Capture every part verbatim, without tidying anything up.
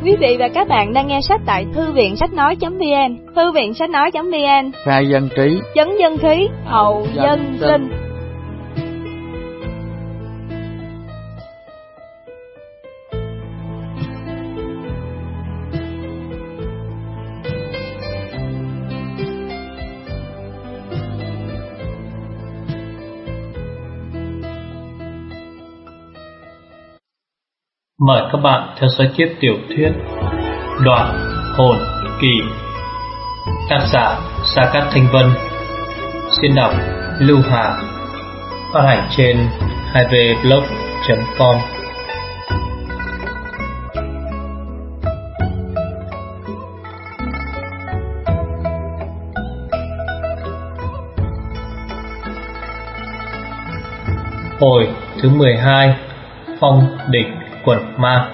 Quý vị và các bạn đang nghe sách tại thư viện sách nói.vn. Thư viện sách nói.vn, khai dân trí, chấn dân khí, hậu dân sinh. Mời các bạn theo dõi tiếp tiểu thuyết Đoạn Hồn Kỳ, tác giả Sa Cát Thanh Vân, diễn đọc Lưu Hà, phát hành trên hai v blog chấm com. Hồi thứ mười hai, Phong địch quần ma.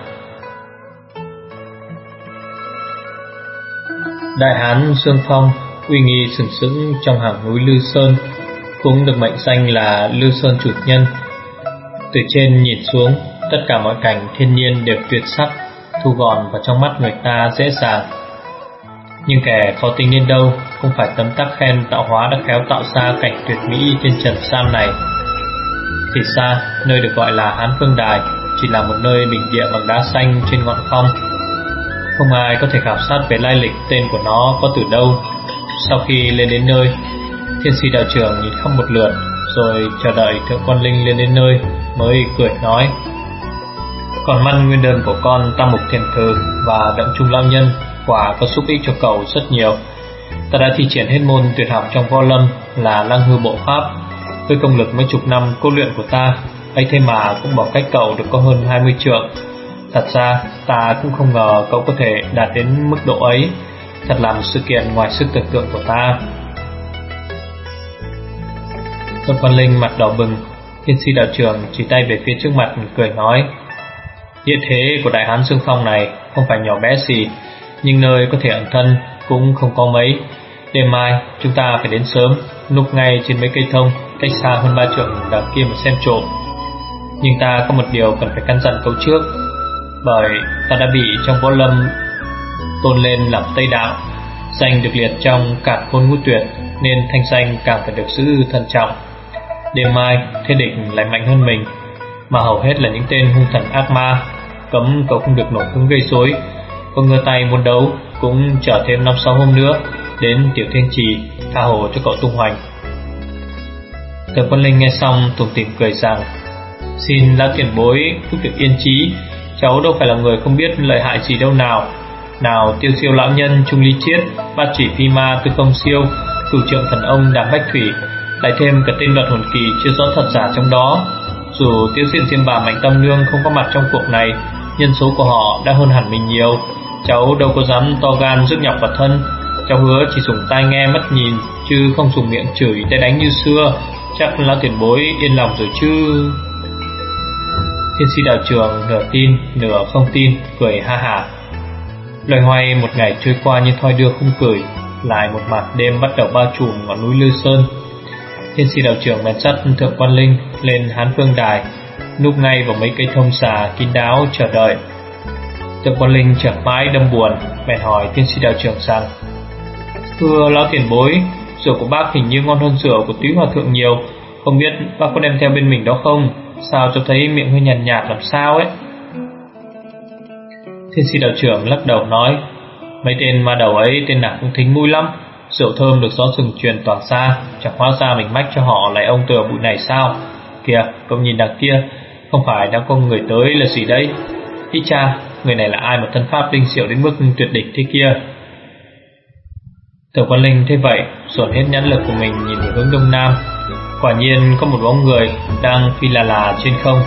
Đại hán Xương Phong uy nghi sừng sững trong hàng núi Lư Sơn, cũng được mệnh danh là Lư Sơn chủ nhân. Từ trên nhìn xuống, tất cả mọi cảnh thiên nhiên đều tuyệt sắc, thu gọn vào trong mắt người ta dễ dàng. Nhưng kẻ khó tính đến đâu không phải tấm tắc khen tạo hóa đã khéo tạo ra cảnh tuyệt mỹ trên trần gian này. Thì xa, nơi được gọi là Hán Phương Đài chỉ là một nơi bình địa bằng đá xanh trên ngọn phong. Không ai có thể khảo sát về lai lịch tên của nó có từ đâu. Sau khi lên đến nơi, Thiên Si đạo trưởng nhìn khắp một lượt, rồi chờ đợi Thượng Quan Linh lên đến nơi mới cười nói: Còn văn nguyên đơn của con Tam Mục Thiền Thư và Động Trung Lão Nhân quả có giúp ích cho cậu rất nhiều. Ta đã thi triển hết môn tuyệt học trong võ lâm là Lăng Hư Bộ Pháp. Với công lực mấy chục năm cố luyện của ta, ấy thế mà cũng bỏ cách cậu được có hơn hai mươi trượng. Thật ra ta cũng không ngờ cậu có thể đạt đến mức độ ấy. Thật là một sự kiện ngoài sức tưởng tượng của ta. Thượng Quan Linh mặt đỏ bừng. Thiên Si đạo trưởng chỉ tay về phía trước mặt cười nói: Địa thế của đại hán Xương Phong này không phải nhỏ bé gì, nhưng nơi có thể ẩn thân cũng không có mấy. Đêm mai chúng ta phải đến sớm, núp ngay trên mấy cây thông cách xa hơn ba trượng đằng kia mà xem trộm. Nhưng ta có một điều cần phải căn dặn cậu trước. Bởi ta đã bị trong võ lâm tôn lên làm Tây Đạo, danh được liệt trong Cản Khôn Ngũ Tuyệt, nên thanh danh càng phải được giữ thận trọng. Đêm mai thế địch lại mạnh hơn mình, mà hầu hết là những tên hung thần ác ma. Cấm cậu không được nổi hứng gây rối. Có ngơ tay muốn đấu cũng chờ thêm năm sáu hôm nữa đến Tiểu Thiên Trì tha hồ cho cậu tung hoành. Thượng Quan Linh nghe xong tủm tỉm cười rằng: Xin lão tiền bối cứ việc yên trí, cháu đâu phải là người không biết lợi hại gì đâu nào. Nào Tiêu Siêu lão nhân Trung Ly Chiết, Bát Chỉ Phi Ma Tư Không Siêu, Cửu Trượng Thần Ông Đàm Bách Thủy, lại thêm cả tên Đoạt Hồn Kỳ chưa rõ thật giả trong đó. Dù Tiêu Xuyên Diêm Bà Mạnh Tâm Nương không có mặt trong cuộc này, nhân số của họ đã hơn hẳn mình nhiều. Cháu đâu có dám to gan rước nhọc vào thân. Cháu hứa chỉ dùng tai nghe mắt nhìn, chứ không dùng miệng chửi tay đánh như xưa. Chắc lão tiền bối yên lòng rồi chứ. Thiên Si đạo trưởng nửa tin nửa không tin, cười ha hả. Loay hoay một ngày trôi qua như thoi đưa không cười. Lại một màn đêm bắt đầu bao trùm ngọn núi Lư Sơn. Thiên Si đạo trưởng bèn dắt Thượng Quan Linh lên Hán Phương Đài, núp ngay vào mấy cây thông xà kín đáo chờ đợi. Thượng Quan Linh chợt mãi đâm buồn, bèn hỏi Thiên Si đạo trưởng rằng: Thưa lão tiền bối, rượu của bác hình như ngon hơn rượu của Túy Hòa thượng nhiều, không biết bác có đem theo bên mình đó không? Sao cho thấy miệng hơi nhàn nhạt, nhạt làm sao ấy? Thiên Si đạo trưởng lắc đầu nói: Mấy tên ma đầu ấy tên nào cũng thính mũi lắm. Rượu thơm được gió rừng truyền tỏa ra, chẳng hóa ra mình mách cho họ lại ông từa bụi này sao? Kìa, cậu nhìn đằng kia, không phải đang có người tới là gì đấy? Ý cha, người này là ai mà thân pháp linh diệu đến mức tuyệt đỉnh thế kia? Thượng Quan Linh thấy vậy, dồn hết nhãn lực của mình nhìn về hướng đông nam. Quả nhiên có một bóng người đang phi là là trên không.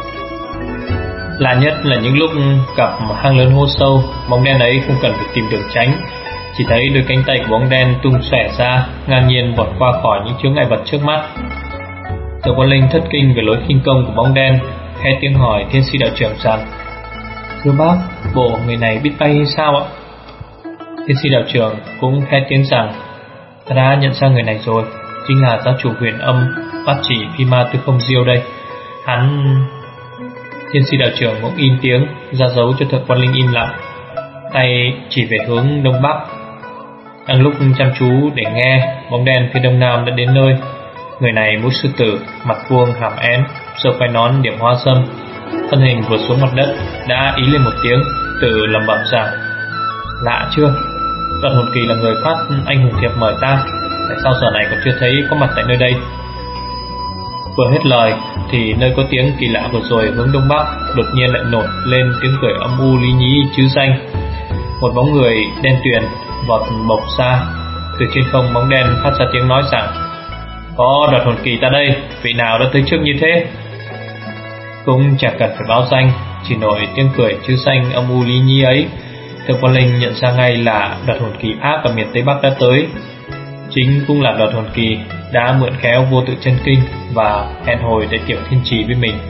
Lạ nhất là những lúc gặp hang lớn hô sâu, bóng đen ấy không cần phải tìm đường tránh, chỉ thấy đôi cánh tay của bóng đen tung xòe ra, ngang nhiên vọt qua khỏi những chướng ngại vật trước mắt. Thượng Quan Linh thất kinh về lối khinh công của bóng đen, khẽ tiếng hỏi Thiên Si đạo trưởng rằng: Thưa bác, bộ người này biết bay hay sao ạ? Thiên Si đạo trưởng cũng khẽ tiếng rằng: Ta đã nhận ra người này rồi, chính là giáo chủ Huyền Âm Bát Chỉ Phi Ma Tư Không Diêu đây. Hắn... Thiên Si đạo trưởng cũng im tiếng, ra dấu cho Thượng Quan Linh im lặng. tay chỉ về hướng đông bắc. Đang lúc chăm chú để nghe, bóng đen phía đông nam đã đến nơi. Người này mũi sư tử, mặt vuông hàm én, râu quai nón điểm hoa sâm, thân hình vừa xuống mặt đất đã ý lên một tiếng, tự lẩm bẩm rằng: lạ chưa, Đoạn Hồn Kỳ là người phát anh hùng thiệp mời ta, tại sao giờ này còn chưa thấy có mặt tại nơi đây? Vừa hết lời thì nơi có tiếng kỳ lạ vừa rồi hướng đông bắc đột nhiên lại nổi lên tiếng cười âm u lý nhí chứ danh. Một bóng người đen tuyền vọt bộc ra từ trên không, bóng đen phát ra tiếng nói rằng: có Đoạt Hồn Kỳ ta đây, vị nào đã tới trước như thế? Cũng chẳng cần phải báo danh, chỉ nổi tiếng cười chứ danh âm u lý nhí ấy, Thượng Quan Linh nhận ra ngay là Đoạt Hồn Kỳ ác ở miền Tây Bắc đã tới. Chính cũng là Đoạt Hồn Kỳ đã mượn khéo vô tự chân kinh và hẹn hồi để Tiểu Thiên Trì với mình.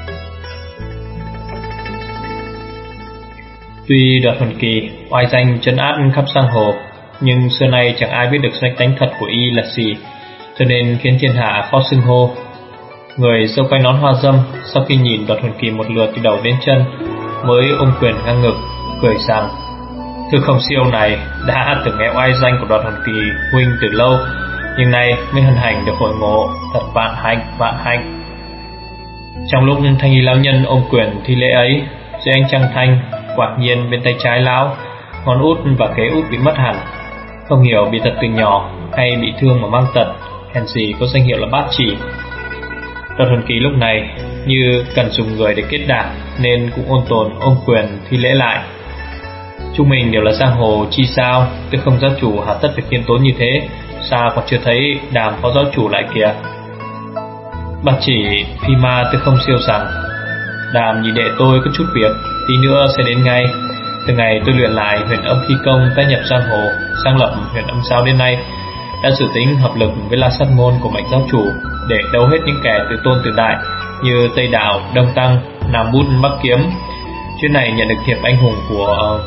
Tuy Đoạt Hồn Kỳ oai danh trấn áp khắp giang hồ, nhưng xưa nay chẳng ai biết được danh tánh thật của y là gì, cho nên khiến thiên hạ khó xưng hô. Người râu quai nón hoa dâm sau khi nhìn Đoạt Hồn Kỳ một lượt từ đầu đến chân, mới ôm quyền ngang ngực cười rằng: Thư Không Siêu này đã từng nghe oai danh của Đoạt Hồn Kỳ huynh từ lâu, nhưng nay mới hân hạnh được hội ngộ, thật vạn hạnh vạn hạnh. Trong lúc thanh y lão nhân ôm quyền thi lễ ấy, dưới ánh trăng thanh, quả nhiên bên tay trái lão, ngón út và kế út bị mất hẳn, không hiểu bị tật từ nhỏ hay bị thương mà mang tật, hèn gì có danh hiệu là Bát Chỉ. Đoạt Hồn Kỳ lúc này như cần dùng người để kết đảng, nên cũng ôn tồn ôm quyền thi lễ lại. Chúng mình đều là giang hồ chi sao, Tư Không giáo chủ hà tất phải khiêm tốn như thế, sao còn chưa thấy Đàm phó giáo chủ lại kìa? Bát Chỉ phi ma Tư Không Siêu rằng: Đàm nhị đệ tôi có chút việc, tí nữa sẽ đến ngay. Từ ngày tôi luyện lại huyền âm khí công, gia nhập giang hồ, sang lập huyền âm giáo đến nay, đã dự tính hợp lực với La Sát môn của Mạnh giáo chủ để đấu hết những kẻ từ tôn từ đại như Tây Đạo, Đông Tăng, Nam Bút, Bắc Kiếm. Chuyến này nhận được thiệp anh hùng của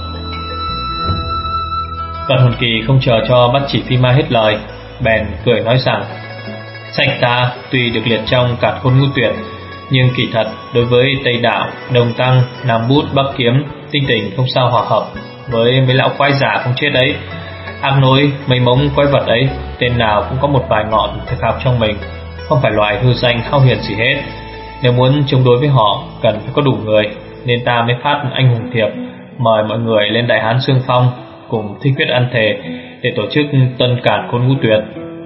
Đoạt Hồn Kỳ không chờ cho Bát Chỉ phi ma hết lời, bèn cười nói rằng: Sách ta tuy được liệt trong Càn Khôn Ngũ Tuyệt, nhưng kỳ thật đối với Tây Đạo, Đông Tăng, Nam Bút, Bắc Kiếm, tinh tình không sao hòa hợp với mấy lão quái giả không chết ấy. Ác nối mấy mống quái vật ấy, tên nào cũng có một vài ngọn thực học trong mình, không phải loại hư danh hao huyền gì hết. Nếu muốn chống đối với họ, cần phải có đủ người, nên ta mới phát anh hùng thiệp mời mọi người lên Đại Hán Xương Phong cùng thi quyết ăn thề để tổ chức tân Càn Khôn Ngũ Tuyệt.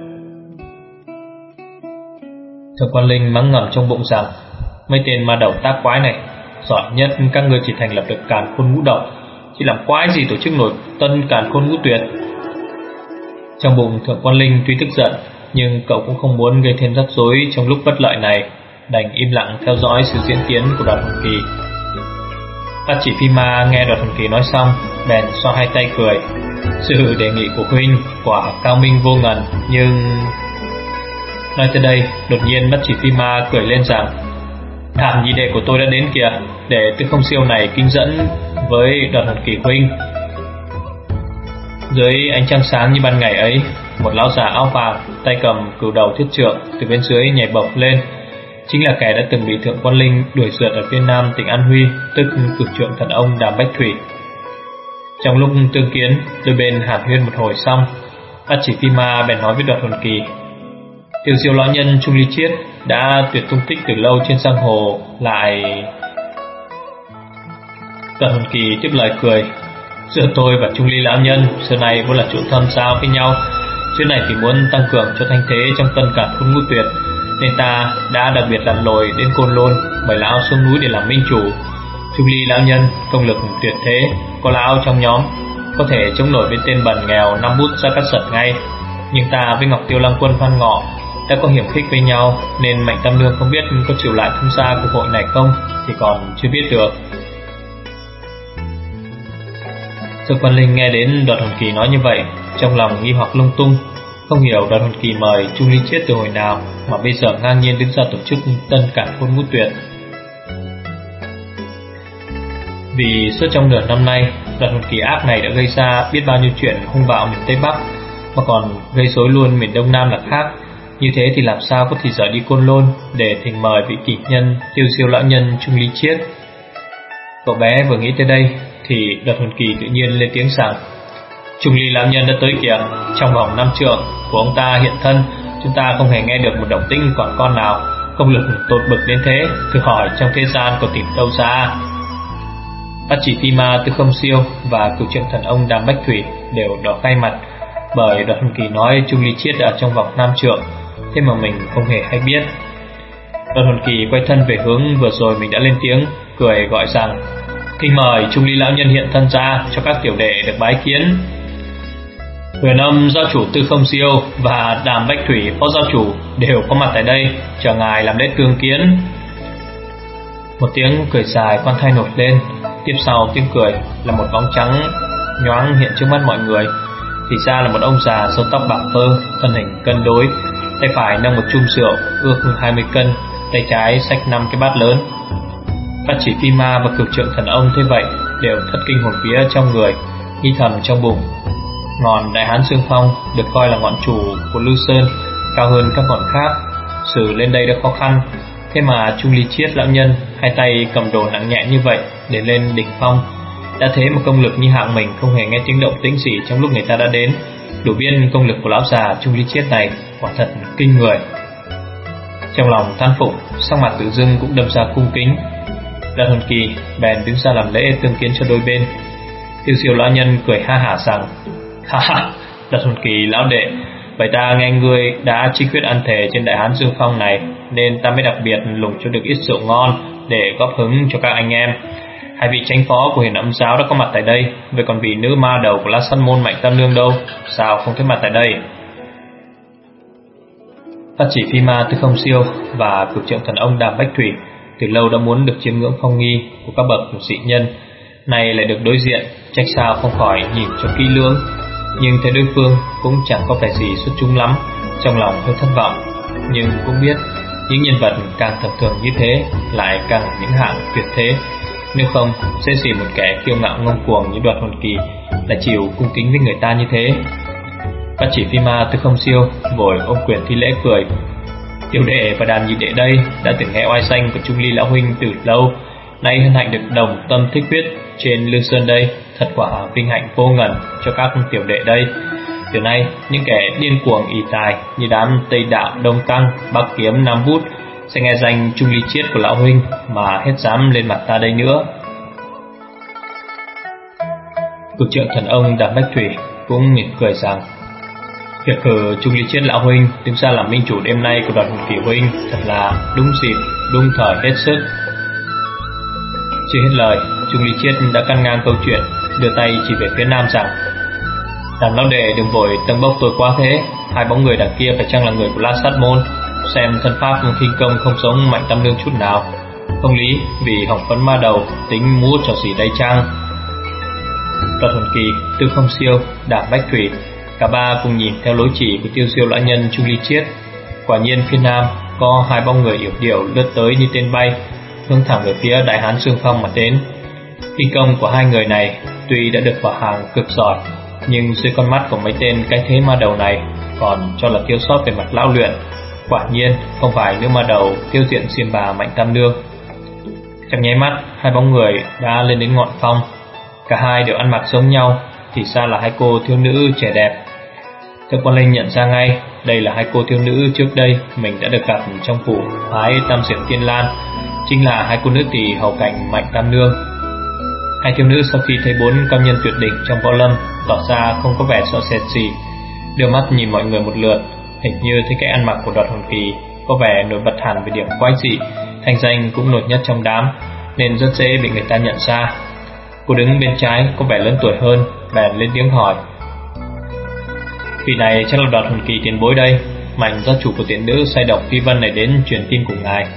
Thượng Quan Linh mắng ngầm trong bụng rằng: mấy tên ma đầu tác quái này, giỏi nhất các ngươi chỉ thành lập được Càn Khôn Ngũ Độc, chỉ làm quái gì tổ chức nổi tân Càn Khôn Ngũ Tuyệt. Trong bụng Thượng Quan Linh tuy tức giận, nhưng cậu cũng không muốn gây thêm rắc rối trong lúc bất lợi này, đành im lặng theo dõi sự diễn tiến của Đoạt Hồn Kỳ. Bát Chỉ phi ma nghe Đoạt Hồn Kỳ nói xong, bèn xoa hai tay cười: sự đề nghị của huynh quả cao minh vô ngần, nhưng... Nói tới đây, đột nhiên Bát Chỉ phi ma cười lên rằng: Đàm nhị đệ của tôi đã đến kìa, để Tư Không Siêu này kính dẫn với Đoạt Hồn Kỳ huynh. Dưới ánh trăng sáng như ban ngày ấy, một lão già áo vàng, tay cầm cửu đầu thiết trượng từ bên dưới nhảy bổng lên, chính là kẻ đã từng bị Thượng Quan Linh đuổi rượt ở phía nam tỉnh An Huy, tức cửu trượng thần ông Đàm Bách Thủy. Trong lúc tương kiến, đôi bên hàn huyên một hồi xong, Bát Chỉ phi ma bèn nói với Đoạt Hồn Kỳ: Tiểu Diêu lão nhân Trung Ly Chiết đã tuyệt tung tích từ lâu trên giang hồ, lại... Đoạt Hồn Kỳ tiếp lời cười: giữa tôi và Trung Ly lão nhân xưa nay vốn là chỗ thâm giao với nhau, chuyến này thì muốn tăng cường cho thanh thế trong tân Càn Khôn Ngũ Tuyệt, nên ta đã đặc biệt lặn lội đến Côn Lôn mời lão xuống núi để làm minh chủ. Trung Ly lão nhân công lực tuyệt thế, có lão trong nhóm có thể chống nổi với tên bần nghèo năm bút ra cắt sật ngay. Nhưng ta với Ngọc Tiêu Lăng Quân Phan Ngọ đã có hiểm khích với nhau, nên Mạnh Tam Lương không biết có chịu lại tham gia cuộc hội này không thì còn chưa biết được. Thượng Quan Linh nghe đến Đoạt Hồn Kỳ nói như vậy, trong lòng nghi hoặc lung tung, không hiểu Đoạt Hồn Kỳ mời Trung Ly Chiết từ hồi nào mà bây giờ ngang nhiên đứng ra tổ chức tân Càn Khôn Ngũ Tuyệt. Vì suốt trong nửa năm nay, Đoạt Hồn Kỳ ác này đã gây ra biết bao nhiêu chuyện hung bạo miền Tây Bắc, mà còn gây rối luôn miền Đông Nam là khác. Như thế thì làm sao có thì giờ đi Côn Lôn để thỉnh mời vị kỷ nhân Tiêu Diêu lão nhân Trung Ly Chiết. Cậu bé vừa nghĩ tới đây thì Đoạt Hồn Kỳ tự nhiên lên tiếng rằng: Trung Ly lão nhân đã tới kìa. Trong vòng năm trượng của ông ta hiện thân, chúng ta không hề nghe được một động tĩnh còn con nào. Công lực tột bực đến thế, thử hỏi trong thế gian có tìm đâu ra. Bát Chỉ Phi Ma Tư Không Siêu và cửu trượng thần ông Đàm Bách Thủy đều đỏ cay mặt, bởi Đoạt Hồn Kỳ nói Trung Ly Chiết ở trong vòng năm trượng, thế mà mình không hề hay biết. Đoạt Hồn Kỳ quay thân về hướng vừa rồi mình đã lên tiếng, cười gọi rằng: Kính mời Trung Ly lão nhân hiện thân ra cho các tiểu đệ được bái kiến. Huyền Âm giáo chủ Tư Không Siêu và Đàm Bách Thủy phó giáo chủ đều có mặt tại đây, chờ ngài làm lễ tương kiến. Một tiếng cười dài khoan thai nổi lên, tiếp sau tiếng cười là một bóng trắng nhoáng hiện trước mắt mọi người. Thì ra là một ông già râu tóc bạc phơ, thân hình cân đối, tay phải nâng một chum rượu ước hai mươi cân, tay trái xách năm cái bát lớn. Bát Chỉ Phi Ma và cửu trượng thần ông thế vậy đều thất kinh hồn vía trong người, nghi thầm trong bụng: ngọn Đại Hán Xương Phong được coi là ngọn chủ của Lưu Sơn, cao hơn các ngọn khác, xử lên đây đã khó khăn, thế mà Trung Ly Chiết lão nhân hai tay cầm đồ nặng nhẹ như vậy để lên đỉnh phong. Đã thế mà công lực như hạng mình không hề nghe tiếng động tĩnh gì trong lúc người ta đã đến, đủ biết công lực của lão già Trung Ly Chiết này quả thật kinh người. Trong lòng than phục, sắc mặt tự dưng cũng đâm ra cung kính. Đoạt Hồn Kỳ bèn đứng ra làm lễ tương kiến cho đôi bên. Tiêu Siêu lão nhân cười ha hả rằng: Ha ha, Đoạt Hồn Kỳ lão đệ, vậy ta nghe ngươi đã chi quyết ăn thề trên Đại Hán Dương Phong này, nên ta mới đặc biệt lùng cho được ít rượu ngon để góp hứng cho các anh em. Hai vị chánh phó của Huyền Âm giáo đã có mặt tại đây, vậy còn vị nữ ma đầu của La Sát môn Mạnh Tam Nương đâu, sao không thấy mặt tại đây? Bát Chỉ Phi Ma Tư Không Siêu và cửu trượng thần ông Đàm Bách Thủy từ lâu đã muốn được chiêm ngưỡng phong nghi của các bậc dị nhân, nay lại được đối diện, trách sao không khỏi nhìn cho kỹ lưỡng. Nhưng thấy đối phương cũng chẳng có vẻ gì xuất chúng lắm, trong lòng hơi thất vọng, nhưng cũng biết những nhân vật càng tầm thường như thế lại càng là những hạng tuyệt thế, nếu không sẽ gì một kẻ kiêu ngạo ngông cuồng như Đoạt Hồn Kỳ lại chịu cung kính với người ta như thế. Bát Chỉ Phi Ma Tư Không Siêu vội ôm quyền thi lễ cười: Tiểu đệ và Đàm nhị đệ đây đã từng nghe oai danh của Trung Ly lão huynh từ lâu, nay hân hạnh được đồng tâm thích huyết trên Lương Sơn đây, thật quả vinh hạnh vô ngần cho các tiểu đệ đây. Từ nay những kẻ điên cuồng ỷ tài như đám Tây Đạo, Đông Tăng, Bắc Kiếm, Nam Bút sẽ nghe danh Trung Ly Chiết của lão huynh mà hết dám lên mặt ta đây nữa. Cửu trượng thần ông Đàm Bách Thủy cũng mỉm cười rằng: Việc cử Trung Ly Chiết lão huynh đứng ra làm minh chủ đêm nay của Đoạt Hồn Kỳ huynh thật là đúng dịp, đúng thời hết sức. Chưa hết lời, Trung Ly Chiết đã căn ngang câu chuyện, đưa tay chỉ về phía nam rằng: Đàm lão đệ đừng vội tâng bốc tôi quá thế, hai bóng người đằng kia phải chăng là người của La Sát môn, xem thân pháp khinh công không giống Mạnh Tam Nương chút nào, không lý vì hỏng phấn ma đầu tính múa trò gì đây chăng? Đoạt Hồn Kỳ, Tư Không Siêu, Đàm Bách Thủy cả ba cùng nhìn theo lối chỉ của Tiêu Siêu lão nhân Trung Ly Chiết. Quả nhiên phía nam có hai bóng người yểu điệu lướt tới như tên bay, hướng thẳng về phía Đại Hán Dương Phong mà đến. Kinh công của hai người này tuy đã được vào hàng cực giỏi, nhưng dưới con mắt của mấy tên cái thế ma đầu này còn cho là thiếu sót về mặt lão luyện. Quả nhiên không phải nữ ma đầu tiêu diệt xiêm bà Mạnh Tam Nương. Trong nháy mắt, hai bóng người đã lên đến ngọn phong. Cả hai đều ăn mặc giống nhau, thì ra là hai cô thiếu nữ trẻ đẹp. Thượng Quan Linh nhận ra ngay đây là hai cô thiếu nữ trước đây mình đã được gặp trong phủ phái Tam Diệp Tiên Lan, chính là hai cô nữ tỳ hầu cảnh Mạnh Tam Nương. Hai thiếu nữ sau khi thấy bốn cao nhân tuyệt đỉnh trong võ lâm tỏ ra không có vẻ sợ sệt gì, đưa mắt nhìn mọi người một lượt, hình như thấy cái ăn mặc của Đoạt Hồn Kỳ có vẻ nổi bật hẳn về điểm quái dị, thành danh cũng nổi nhất trong đám, nên rất dễ bị người ta nhận ra. Cô đứng bên trái có vẻ lớn tuổi hơn, bèn lên tiếng hỏi: Vị này chắc là Đoạt Hồn Kỳ tiền bối đây, Mạnh giáo chủ của tiện nữ sai độc Phi Vân này đến truyền tin của ngài.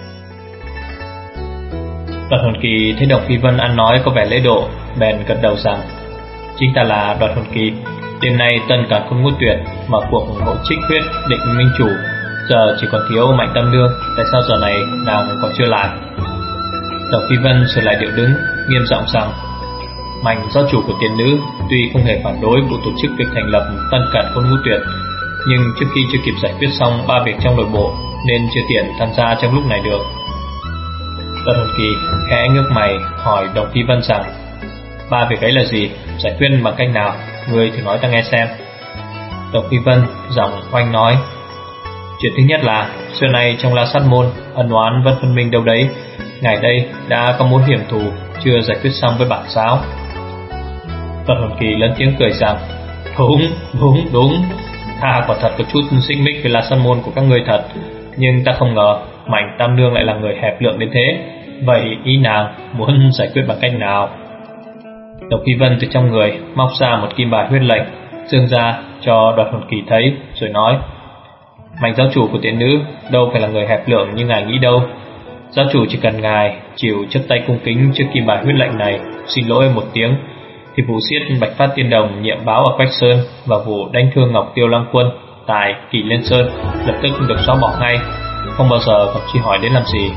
Đoạt Hồn Kỳ thấy Độc Phi Vân ăn nói có vẻ lễ độ, bèn gật đầu rằng: Chính ta là Đoạt Hồn Kỳ, đêm nay tân càn khôn ngũ tuyệt mở cuộc hộ trích huyết định minh chủ, giờ chỉ còn thiếu Mạnh Tam Nương, tại sao giờ này nàng còn chưa lại? Độc Phi Vân sửa lại điệu đứng, nghiêm giọng rằng: Mạnh giáo chủ của tiền nữ tuy không hề phản đối vụ tổ chức việc thành lập tân càn khôn ngũ tuyệt, nhưng trước khi chưa kịp giải quyết xong ba việc trong nội bộ nên chưa tiện tham gia trong lúc này được. Đoạt Hồn Kỳ khẽ ngước mày hỏi Độc Phi Vân rằng: Ba việc ấy là gì? Giải quyết bằng cách nào? Ngươi thử nói ta nghe xem. Độc Phi Vân giọng oanh nói: Chuyện thứ nhất là xưa nay trong La Sát Môn ân oán vẫn phân minh đâu đấy. Ngày đây đã có mối hiểm thù chưa giải quyết xong với bản giáo. Đoạt Hồn Kỳ lớn tiếng cười rằng: Đúng, đúng, đúng. Ta quả thật có chút xích mích với La Sát Môn của các ngươi thật, nhưng ta không ngờ Mạnh Tam Nương lại là người hẹp lượng đến thế. Vậy ý nàng muốn giải quyết bằng cách nào? Độc Phi Vân từ trong người móc ra một kim bài huyết lệnh, dương ra cho Đoạt Hồn Kỳ thấy, rồi nói: Mạnh giáo chủ của tiện nữ đâu phải là người hẹp lượng như ngài nghĩ đâu. Giáo chủ chỉ cần ngài chịu chấp tay cung kính trước kim bài huyết lệnh này, xin lỗi một tiếng, thì vụ giết Bạch Phát Tiên Đồng nhiệm báo ở Quách Sơn và vụ đánh thương Ngọc Tiêu Lăng Quân tại Kỳ Liên Sơn lập tức được xóa bỏ ngay, không bao giờ còn truy hỏi đến làm gì.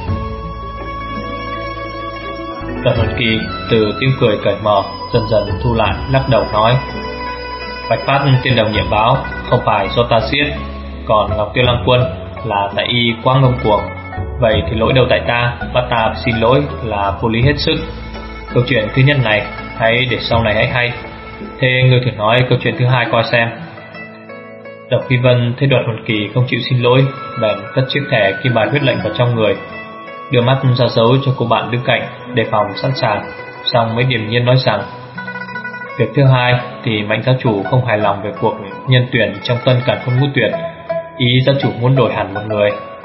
Đoạt Hồn Kỳ từ tiếng cười cởi mở dần dần thu lại, lắc đầu nói: Bạch Phát Tiên Đồng nhiệm báo không phải do ta giết, còn Ngọc Tiêu Lăng Quân là tại y quá ngông cuồng. Vậy thì lỗi đâu tại ta, bắt ta xin lỗi là vô lý hết sức. Câu chuyện thứ nhất này hãy để sau này hãy hay. Thế ngươi thử nói câu chuyện thứ hai coi xem. Độc Phi Vân thấy Đoạt Hồn Kỳ không chịu xin lỗi, bèn cất chiếc thẻ kim bài huyết lệnh vào trong người, đưa mắt ra dấu cho cô bạn đứng cạnh đề phòng sẵn sàng, xong mới điềm nhiên nói rằng: Việc thứ hai thì Mạnh giáo chủ không hài lòng về cuộc nhân tuyển trong Tân Càn Khôn Ngũ Tuyệt. Ý giáo chủ muốn đổi hẳn một người,